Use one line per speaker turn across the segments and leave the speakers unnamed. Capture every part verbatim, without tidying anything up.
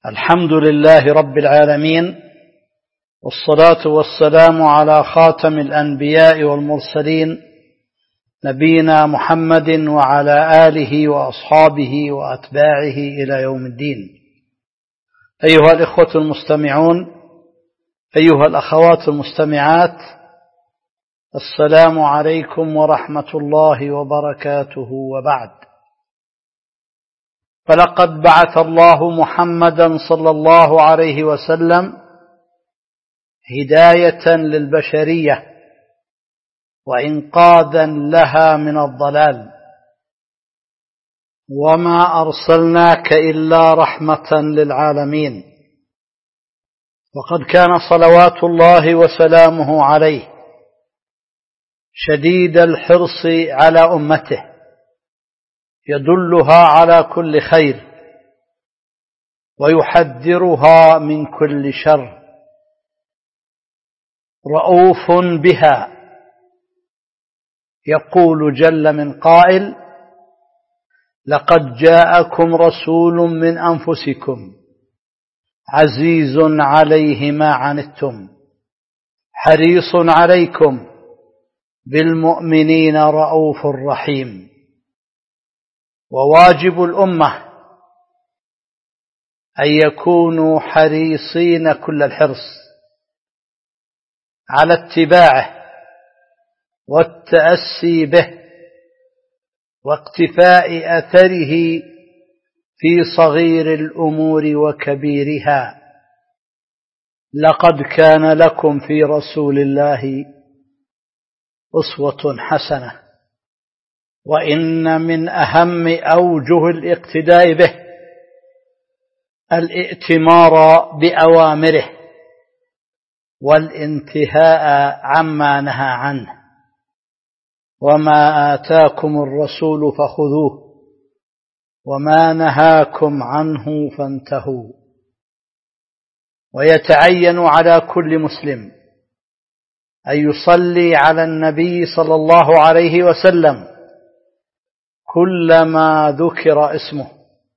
الحمد لله رب العالمين، والصلاة والسلام على خاتم الأنبياء والمرسلين نبينا محمد وعلى آله وأصحابه وأتباعه إلى يوم الدين. أيها الإخوة المستمعون، أيها الأخوات المستمعات، السلام عليكم ورحمة الله وبركاته. وبعد، فلقد بعث الله محمدا صلى الله عليه وسلم هداية للبشرية وإنقاذا لها من الضلال، وما أرسلناك إلا رحمة للعالمين. وقد كان صلوات الله وسلامه عليه شديد الحرص على أمته، يدلها على كل خير ويحذرها من كل شر، رؤوف بها. يقول جل من قائل: لقد جاءكم رسول من أنفسكم عزيز عليه ما عنتم حريص عليكم بالمؤمنين رؤوف رحيم. وواجب الأمة أن يكونوا حريصين كل الحرص على اتباعه والتأسي به واقتفاء أثره في صغير الأمور وكبيرها. لقد كان لكم في رسول الله أسوة حسنة. وإن من أهم أوجه الاقتداء به الائتمار بأوامره والانتهاء عما نهى عنه. وما آتاكم الرسول فخذوه وما نهاكم عنه فانتهوا. ويتعين على كل مسلم أن يصلي على النبي صلى الله عليه وسلم كلما ذكر اسمه.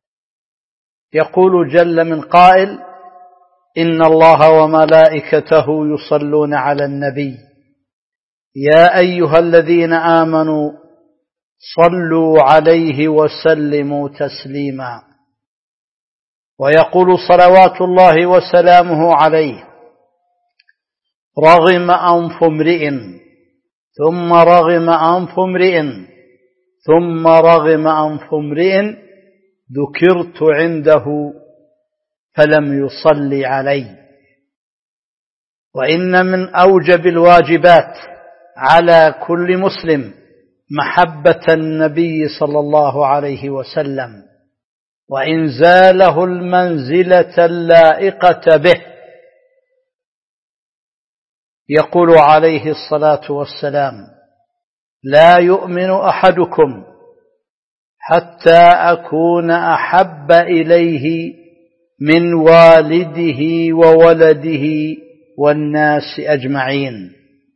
يقول جل من قائل: إن الله وملائكته يصلون على النبي يا أيها الذين آمنوا صلوا عليه وسلموا تسليما. ويقول صلوات الله وسلامه عليه: رغم أنف امرئ ثم رغم أنف امرئ ثم رغم أنف امرئ ذكرت عنده فلم يصلي علي. وإن من أوجب الواجبات على كل مسلم محبة النبي صلى الله عليه وسلم وإنزاله المنزلة اللائقة به. يقول عليه الصلاة والسلام: لا يؤمن أحدكم حتى أكون أحب إليه من والده وولده والناس أجمعين.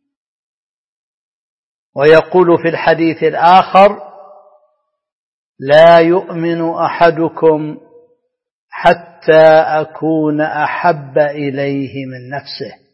ويقول في الحديث الآخر: لا يؤمن أحدكم حتى أكون أحب إليه من نفسه.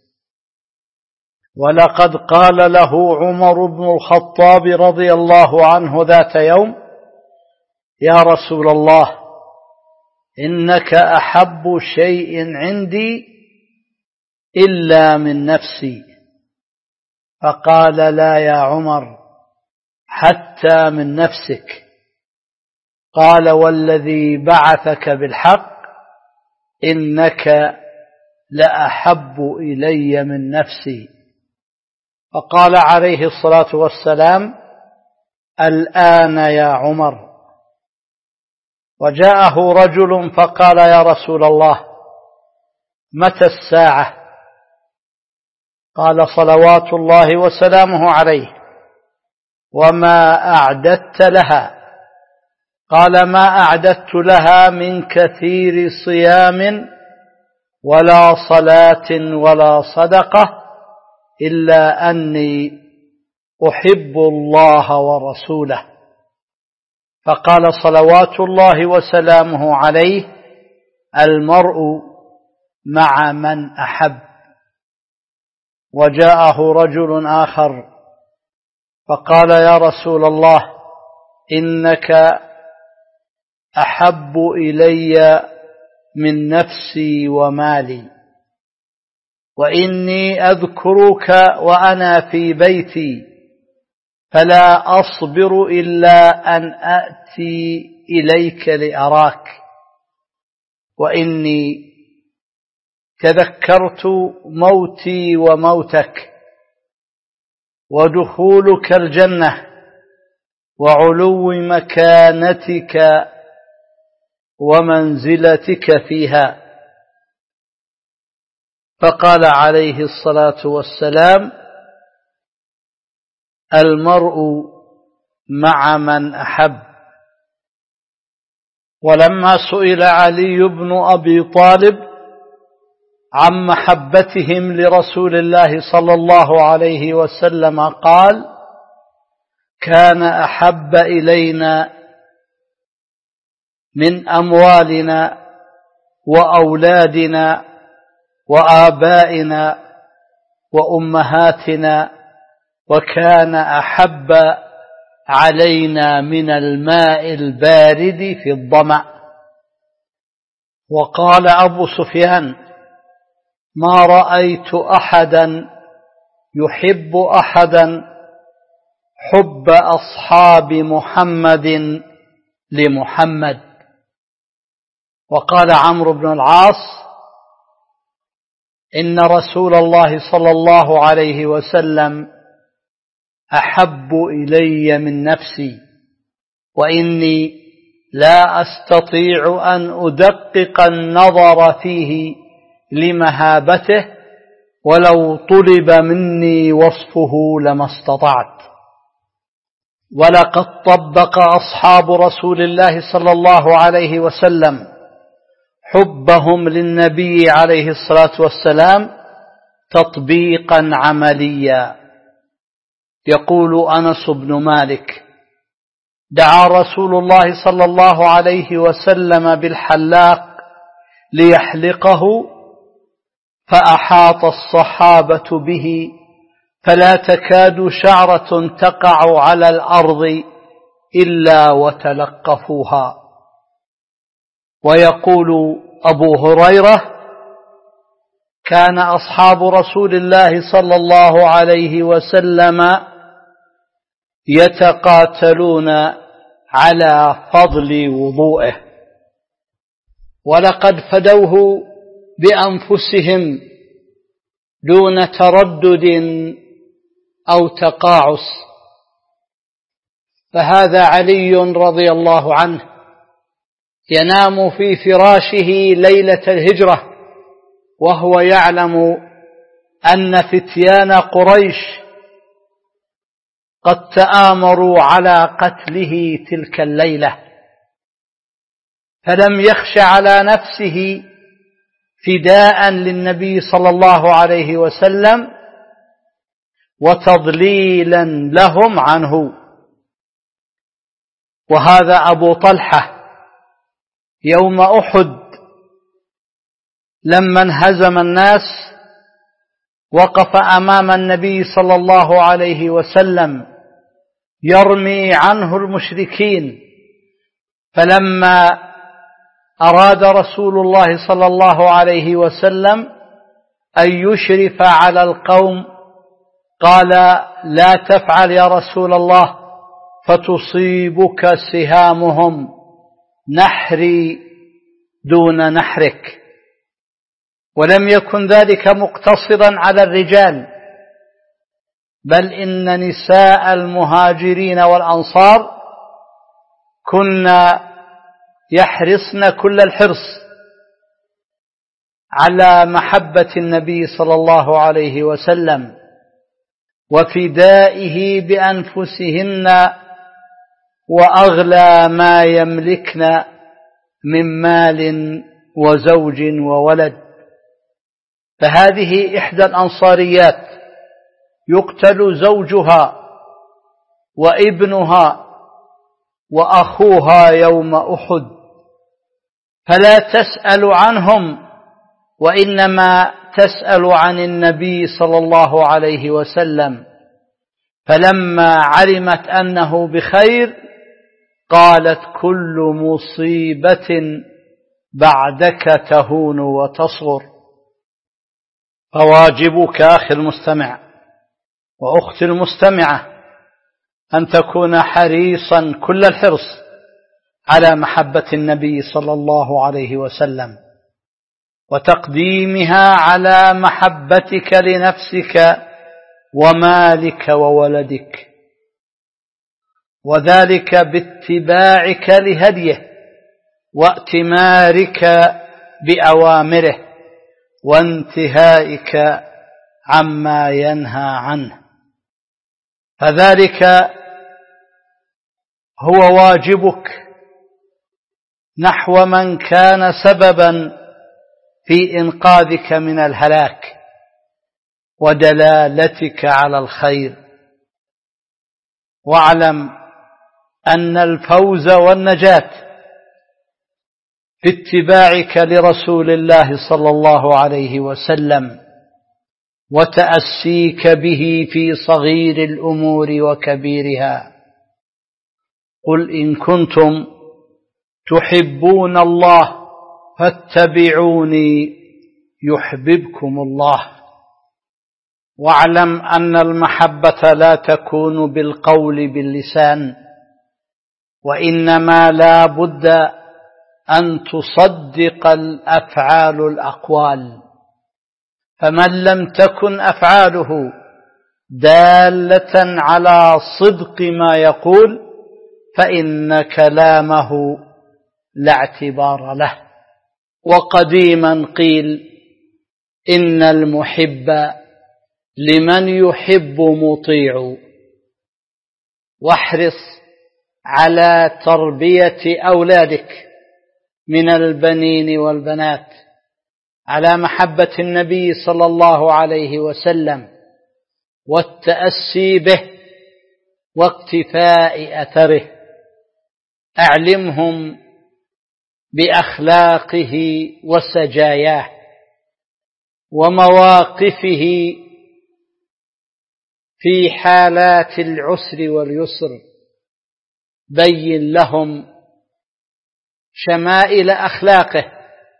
ولقد قال له عمر بن الخطاب رضي الله عنه ذات يوم: يا رسول الله، إنك أحب شيء عندي إلا من نفسي. فقال: لا يا عمر، حتى من نفسك. قال: والذي بعثك بالحق إنك لأحب إلي من نفسي. فقال عليه الصلاة والسلام: الآن يا عمر. وجاءه رجل فقال: يا رسول الله، متى الساعة؟ قال: صلوات الله وسلامه عليه، وما أعددت لها؟ قال: ما أعددت لها من كثير صيام ولا صلاة ولا صدقة إلا أني أحب الله ورسوله. فقال صلوات الله وسلامه عليه: المرء مع من أحب. وجاءه رجل آخر فقال يا رسول الله إنك أحب إلي من نفسي ومالي، وإني أذكرك وأنا في بيتي فلا أصبر إلا أن أأتي إليك لأراك، وإني تذكرت موتي وموتك ودخولك الجنة وعلو مكانتك ومنزلتك فيها. فقال عليه الصلاة والسلام المرء مع من أحب. ولما سئل علي بن أبي طالب عن محبتهم لرسول الله صلى الله عليه وسلم قال كان أحب إلينا من أموالنا وأولادنا وآبائنا وأمهاتنا، وكان أحب علينا من الماء البارد في الظمأ. وقال أبو سفيان ما رأيت أحدا يحب أحدا حب أصحاب محمد لمحمد. وقال عمرو بن العاص إن رسول الله صلى الله عليه وسلم أحب إلي من نفسي، وإني لا أستطيع أن أدقق النظر فيه لمهابته، ولو طلب مني وصفه لما استطعت. ولقد طبق أصحاب رسول الله صلى الله عليه وسلم حبهم للنبي عليه الصلاة والسلام تطبيقا عمليا. يقول أنس بن مالك دعا رسول الله صلى الله عليه وسلم بالحلاق ليحلقه فأحاط الصحابة به فلا تكاد شعرة تقع على الأرض إلا وتلقفوها. ويقول أبو هريرة كان أصحاب رسول الله صلى الله عليه وسلم يتقاتلون على فضل وضوئه، ولقد فدوه بأنفسهم دون تردد أو تقاعس. فهذا علي رضي الله عنه ينام في فراشه ليلة الهجرة وهو يعلم أن فتيان قريش قد تآمروا على قتله تلك الليلة، فلم يخش على نفسه فداء للنبي صلى الله عليه وسلم وتضليلا لهم عنه. وهذا أبو طلحة يوم أحد لما انهزم الناس وقف أمام النبي صلى الله عليه وسلم يرمي عنه المشركين، فلما أراد رسول الله صلى الله عليه وسلم أن يشرف على القوم قال لا تفعل يا رسول الله فتصيبك سهامهم، نحري دون نحرك. ولم يكن ذلك مقتصرا على الرجال، بل إن نساء المهاجرين والأنصار كنا يحرصن كل الحرص على محبة النبي صلى الله عليه وسلم وفدائه بأنفسهن وأغلى ما يملكن من مال وزوج وولد. فهذه إحدى الأنصاريات يقتل زوجها وابنها وأخوها يوم أحد، فلا تسأل عنهم، وإنما تسأل عن النبي صلى الله عليه وسلم. فلما علمت أنه بخير قالت: كل مصيبة بعدك تهون وتصغر. فواجبك أخي المستمع وأختي المستمعة أن تكون حريصا كل الحرص على محبة النبي صلى الله عليه وسلم، وتقديمها على محبتك لنفسك ومالك وولدك، وذلك باتباعك لهديه وائتمارك بأوامره وانتهائك عما ينهى عنه. فذلك هو واجبك نحو من كان سببا في إنقاذك من الهلاك ودلالتك على الخير. واعلم أن الفوز والنجاة في اتباعك لرسول الله صلى الله عليه وسلم وتأسيك به في صغير الأمور وكبيرها. قل إن كنتم تحبون الله فاتبعوني يحببكم الله. واعلم أن المحبة لا تكون بالقول باللسان، وإنما لا بد أن تصدق الأفعال الأقوال. فمن لم تكن أفعاله دالة على صدق ما يقول فإن كلامه لا اعتبار له. وقديما قيل: إن المحب لمن يحب مطيع. واحرص على تربية أولادك من البنين والبنات على محبة النبي صلى الله عليه وسلم والتأسي به واقتفاء أثره. أعلمهم بأخلاقه وسجاياه ومواقفه في حالات العسر واليسر. بين لهم شمائل أخلاقه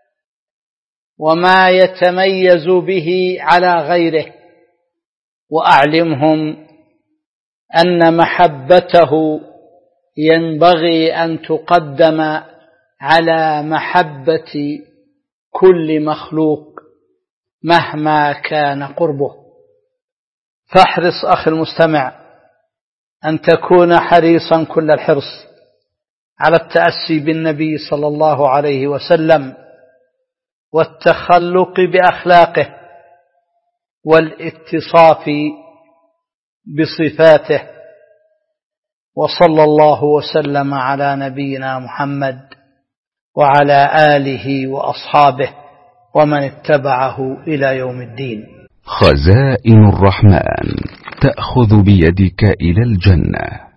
وما يتميز به على غيره، وأعلمهم أن محبته ينبغي أن تقدم على محبة كل مخلوق مهما كان قربه. فاحرص أخي المستمع أن تكون حريصا كل الحرص على التأسي بالنبي صلى الله عليه وسلم والتخلق بأخلاقه والاتصاف بصفاته. وصلى الله وسلم على نبينا محمد وعلى آله وأصحابه ومن اتبعه إلى يوم الدين.
خزائن الرحمن تأخذ بيدك إلى الجنة.